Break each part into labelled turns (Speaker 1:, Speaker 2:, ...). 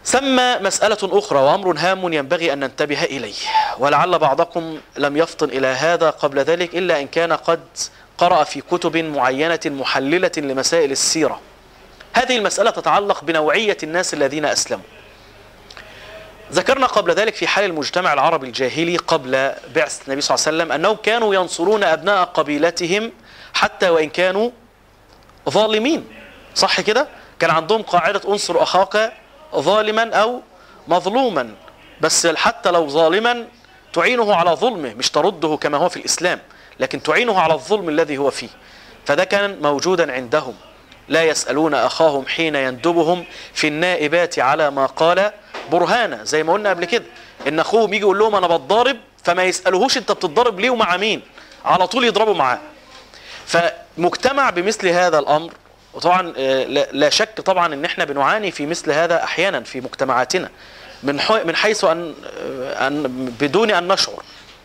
Speaker 1: ثم مسألة أخرى وأمر هام ينبغي أن ننتبه إليه، ولعل بعضكم لم يفطن إلى هذا قبل ذلك إلا إن كان قد قرأ في كتب معينة محللة لمسائل السيرة. هذه المسألة تتعلق بنوعية الناس الذين أسلموا. ذكرنا قبل ذلك في حال المجتمع العربي الجاهلي قبل بعثة النبي صلى الله عليه وسلم أنهم كانوا ينصرون أبناء قبيلتهم حتى وإن كانوا ظالمين، صح كده؟ كان عندهم قاعدة انصر أخاك ظالما أو مظلوما، بس حتى لو ظالما تعينه على ظلمه، مش ترده كما هو في الإسلام، لكن تعينه على الظلم الذي هو فيه. فده كان موجودا عندهم. لا يسألون أخاهم حين يندبهم في النائبات على ما قال برهانا، زي ما قلنا قبل كده إن أخوهم يجي يقول لهم أنا بتضارب، فما يسألوهوش أنت بتتضارب ليه ومع مين، على طول يضربوا معاه. فمجتمع بمثل هذا الأمر، وطبعا لا شك طبعا ان احنا بنعاني في مثل هذا احيانا في مجتمعاتنا من حيث ان بدون ان نشعر.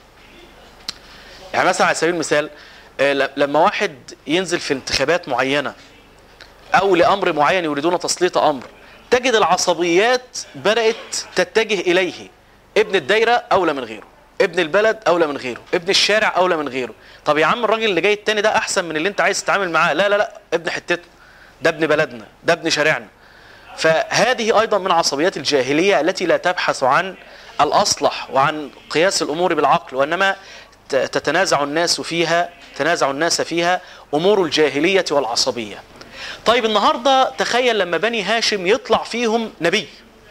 Speaker 1: يعني مثلا على سبيل المثال لما واحد ينزل في انتخابات معينة او لامر معين يريدون تسليط امر، تجد العصبيات بدأت تتجه اليه. ابن الدايرة اولى من غيره، ابن البلد اولى من غيره، ابن الشارع اولى من غيره. طب يا عم الراجل اللي جاي التاني ده احسن من اللي انت عايز تتعامل معاه. لا لا لا، ابن حتتنا، ده ابن بلدنا، ده ابن شارعنا. فهذه ايضا من عصبيات الجاهلية التي لا تبحث عن الاصلح وعن قياس الامور بالعقل، وانما تتنازع الناس فيها امور الجاهلية والعصبية. طيب النهاردة تخيل لما بني هاشم يطلع فيهم نبي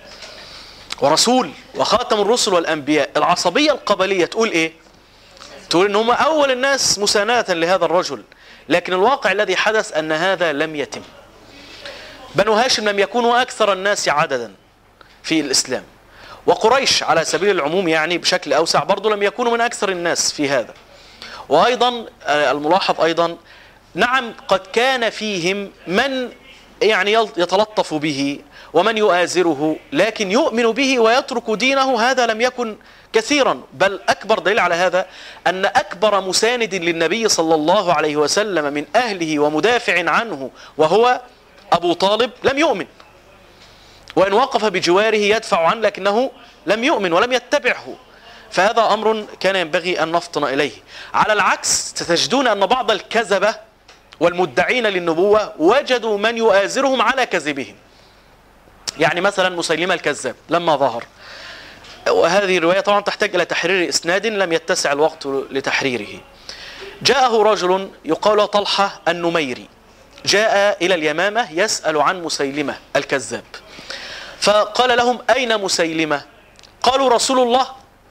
Speaker 1: ورسول وخاتم الرسل والانبياء، العصبية القبلية تقول ايه؟ تقول ان هم اول الناس مساندة لهذا الرجل. لكن الواقع الذي حدث ان هذا لم يتم. بنو هاشم لم يكونوا اكثر الناس عددا في الاسلام، وقريش على سبيل العموم يعني بشكل اوسع برضو لم يكونوا من اكثر الناس في هذا. وايضا الملاحظ ايضا نعم قد كان فيهم من يعني يتلطف به ومن يؤازره، لكن يؤمن به ويترك دينه هذا لم يكن كثيرا. بل أكبر دليل على هذا أن أكبر مساند للنبي صلى الله عليه وسلم من أهله ومدافع عنه وهو أبو طالب لم يؤمن، وإن وقف بجواره يدفع عنه لكنه لم يؤمن ولم يتبعه. فهذا أمر كان ينبغي أن نفطن إليه. على العكس ستجدون أن بعض الكذبة والمدعين للنبوة وجدوا من يؤازرهم على كذبهم. يعني مثلا مسيلمة الكذاب لما ظهر، وهذه الرواية طبعا تحتاج إلى تحرير إسناد لم يتسع الوقت لتحريره. جاءه رجل يقال له طلحة النميري، جاء إلى اليمامة يسأل عن مسيلمة الكذاب، فقال لهم أين مسيلمة؟ قالوا رسول الله.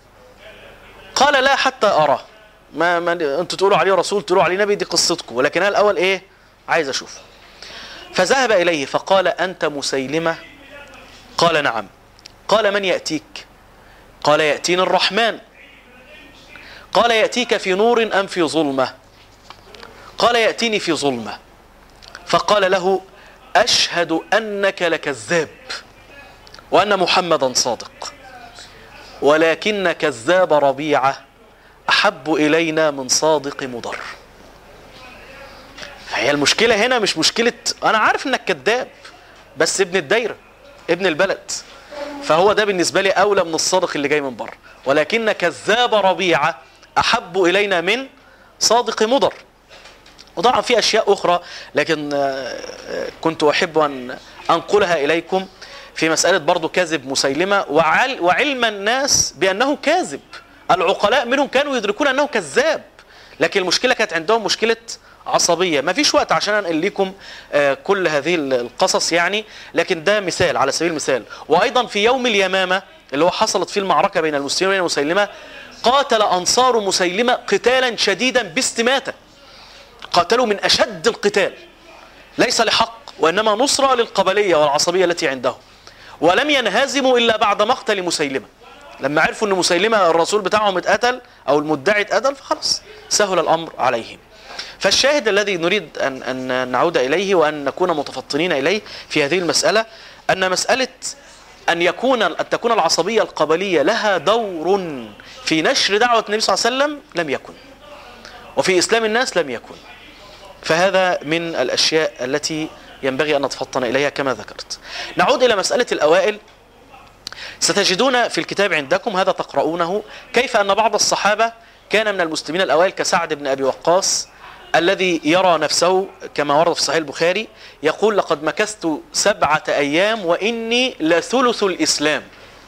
Speaker 1: قال لا حتى أراه، ما أنتوا تقولوا عليه رسول تقولوا عليه نبي، دي قصتكم، ولكن أنا الأول إيه عايز أشوف. فذهب إليه فقال أنت مسيلمة؟ قال نعم. قال من يأتيك؟ قال يأتيني الرحمن. قال يأتيك في نور أم في ظلمة؟ قال يأتيني في ظلمة. فقال له أشهد أنك لكذاب وأن محمدا صادق، ولكن كذاب ربيعة أحب إلينا من صادق مضر. فهي المشكلة هنا مش مشكلة أنا عارف أنك كذاب، بس ابن الدايرة ابن البلد، فهو ده بالنسبة لي أولى من الصادق اللي جاي من بره، ولكن كذاب ربيعة أحب إلينا من صادق مضر. وطبعا في أشياء أخرى لكن كنت أحب أن أنقلها إليكم في مسألة برضو كذب مسيلمة وعلم الناس بأنه كاذب. العقلاء منهم كانوا يدركون أنه كذاب، لكن المشكلة كانت عندهم مشكلة عصبية. ما فيش وقت عشان أنقل لكم كل هذه القصص يعني، لكن ده مثال على سبيل المثال. وأيضا في يوم اليمامة اللي هو حصلت فيه المعركة بين المسلمين وبين مسيلمة، قاتل أنصار مسيلمة قتالا شديدا باستماتة، قاتلوا من أشد القتال ليس لحق وإنما نصرة للقبلية والعصبية التي عندهم، ولم ينهزموا إلا بعد مقتل مسيلمة. لما عرفوا أن مسيلمة الرسول بتاعهم اتقتل أو المدعي اتقتل فخلاص سهل الأمر عليهم. فالشاهد الذي نريد أن نعود إليه وأن نكون متفطنين إليه في هذه المسألة أن مسألة أن تكون العصبية القبلية لها دور في نشر دعوة النبي صلى الله عليه وسلم لم يكن، وفي إسلام الناس لم يكن. فهذا من الأشياء التي ينبغي أن نتفطن إليها كما ذكرت. نعود إلى مسألة الأوائل. ستجدون في الكتاب عندكم هذا تقرؤونه كيف أن بعض الصحابة كان من المسلمين الأوائل كسعد بن أبي وقاص الذي يرى نفسه كما ورد في صحيح البخاري يقول لقد مكثت 7 أيام وإني لثلث الإسلام.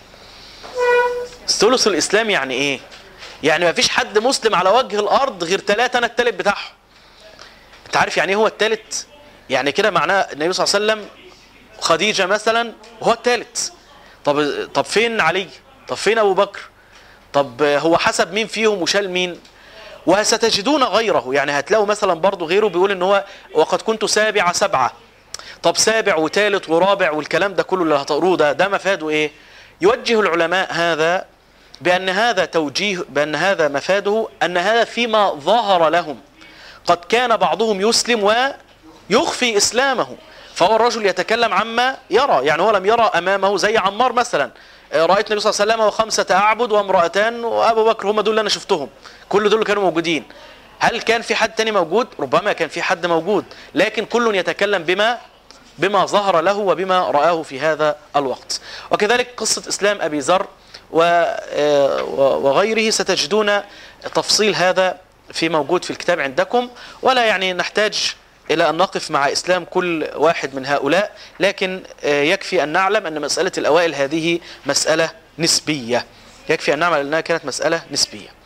Speaker 1: ثلث الإسلام يعني إيه؟ يعني ما فيش حد مسلم على وجه الأرض غير 3 أنا التالت بتاعهم. أنت عارف يعني إيه هو التالت؟ يعني كده معناه النبي صلى الله عليه وسلم خديجة مثلا وهو التالت. طب فين علي؟ طب فين أبو بكر؟ طب هو حسب مين فيهم وشال مين؟ وستجدون غيره، يعني هتلاقوا مثلا برضو غيره بيقول ان هو وقد كنت سابع 7. طب سابع وثالث ورابع والكلام ده كله اللي هتقروه ده مفاده ايه؟ يوجه العلماء هذا بان هذا توجيه، بان هذا مفاده ان هذا فيما ظهر لهم. قد كان بعضهم يسلم ويخفي اسلامه، فهو الرجل يتكلم عما يرى، يعني هو لم يرى امامه زي عمار مثلا، رأيت النبي صلى الله عليه وسلم و5 أعبد وامرأتان وأبو بكر، هم دول اللي أنا شفتهم، كل دول كانوا موجودين. هل كان في حد تاني موجود؟ ربما كان في حد موجود، لكن كل يتكلم بما ظهر له وبما رآه في هذا الوقت. وكذلك قصة إسلام أبي ذر وغيره ستجدون تفصيل هذا في موجود في الكتاب عندكم، ولا يعني نحتاج إلى أن نقف مع إسلام كل واحد من هؤلاء، لكن يكفي أن نعلم أن مسألة الأوائل هذه مسألة نسبية، يكفي أن نعلم أنها كانت مسألة نسبية.